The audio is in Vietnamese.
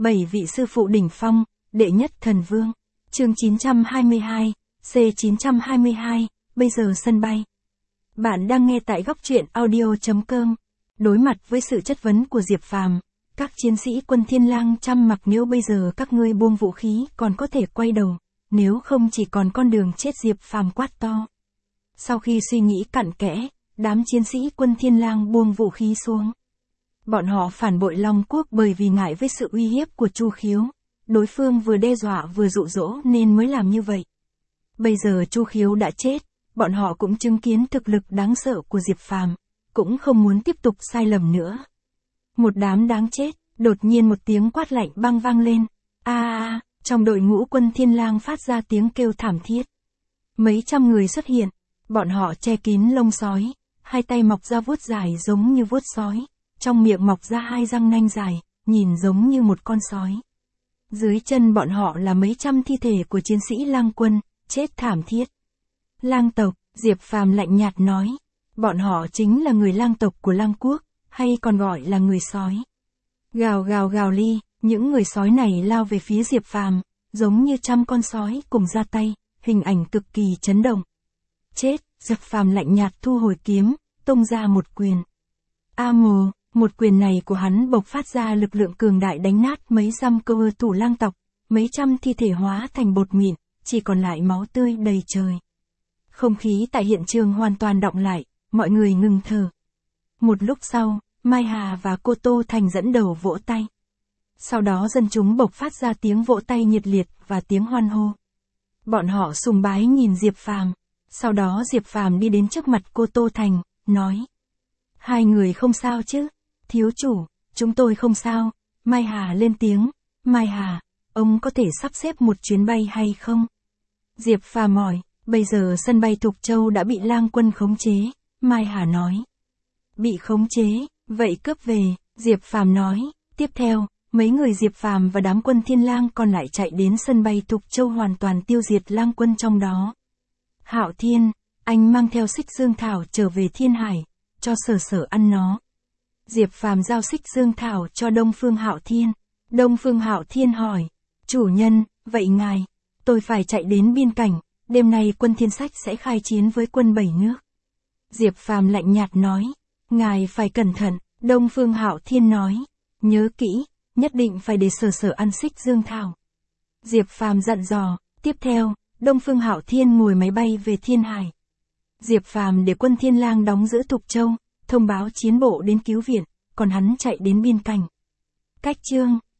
7 vị sư phụ đỉnh phong, đệ nhất thần vương. Chương 922, C922, bây giờ sân bay. Bạn đang nghe tại góc truyện audio.com. Đối mặt với sự chất vấn của Diệp Phàm, các chiến sĩ quân Thiên Lang chăm mặc nếu bây giờ các ngươi buông vũ khí còn có thể quay đầu, nếu không chỉ còn con đường chết. Diệp Phàm quát to. Sau khi suy nghĩ cặn kẽ, đám chiến sĩ quân Thiên Lang buông vũ khí xuống. Bọn họ phản bội Long Quốc bởi vì ngại với sự uy hiếp của Chu Khiếu. Đối phương vừa đe dọa vừa dụ dỗ nên mới làm như vậy. Bây giờ Chu Khiếu đã chết, bọn họ cũng chứng kiến thực lực đáng sợ của Diệp Phàm, cũng không muốn tiếp tục sai lầm nữa. Một đám đáng chết, đột nhiên một tiếng quát lạnh băng vang lên. Trong đội ngũ quân Thiên Lang phát ra tiếng kêu thảm thiết. Mấy trăm người xuất hiện, bọn họ che kín lông sói, hai tay mọc ra vuốt dài giống như vuốt sói, trong miệng mọc ra hai răng nanh dài, nhìn giống như một con sói. Dưới chân bọn họ là mấy trăm thi thể của chiến sĩ Lang quân, chết thảm thiết. Lang tộc, Diệp Phàm lạnh nhạt nói. Bọn họ chính là người Lang tộc của Lang Quốc, hay còn gọi là người sói. Gào gào gào ly, những người sói này lao về phía Diệp Phàm, giống như trăm con sói cùng ra tay, hình ảnh cực kỳ chấn động. Chết, Diệp Phàm lạnh nhạt thu hồi kiếm, tung ra một quyền. Một quyền này của hắn bộc phát ra lực lượng cường đại đánh nát mấy trăm cơ thủ Lang tộc, mấy trăm thi thể hóa thành bột mịn, chỉ còn lại máu tươi đầy trời. Không khí tại hiện trường hoàn toàn đọng lại, mọi người ngừng thở. Một lúc sau, Mai Hà và Cô Tô Thành dẫn đầu vỗ tay. Sau đó dân chúng bộc phát ra tiếng vỗ tay nhiệt liệt và tiếng hoan hô. Bọn họ sùng bái nhìn Diệp Phàm. Sau đó Diệp Phàm đi đến trước mặt Cô Tô Thành, nói. Hai người không sao chứ? Thiếu chủ, chúng tôi không sao. Mai Hà lên tiếng. Mai Hà, ông có thể sắp xếp một chuyến bay hay không? Diệp Phàm hỏi. Bây giờ sân bay Thục Châu đã bị Lang quân khống chế. Mai Hà nói. Bị khống chế, vậy cướp về, Diệp Phàm nói. Tiếp theo, mấy người Diệp Phàm và đám quân Thiên Lang còn lại chạy đến sân bay Thục Châu hoàn toàn tiêu diệt Lang quân trong đó. Hạo Thiên, anh mang theo Xích Dương Thảo trở về Thiên Hải, cho Sở Sở ăn nó. Diệp Phàm giao Xích Dương Thảo cho Đông Phương Hạo Thiên. Đông Phương Hạo Thiên hỏi. Chủ nhân, vậy ngài, tôi phải chạy đến biên cảnh, đêm nay quân Thiên Sách sẽ khai chiến với quân 7 nước. Diệp Phàm lạnh nhạt nói. Ngài phải cẩn thận, Đông Phương Hạo Thiên nói. Nhớ kỹ, nhất định phải để Sở Sở ăn Xích Dương Thảo. Diệp Phàm dặn dò. Tiếp theo, Đông Phương Hạo Thiên ngồi máy bay về Thiên Hải. Diệp Phàm để quân Thiên Lang đóng giữ Thục Châu, thông báo chiến bộ đến cứu viện, còn hắn chạy đến biên cảnh. Cách chương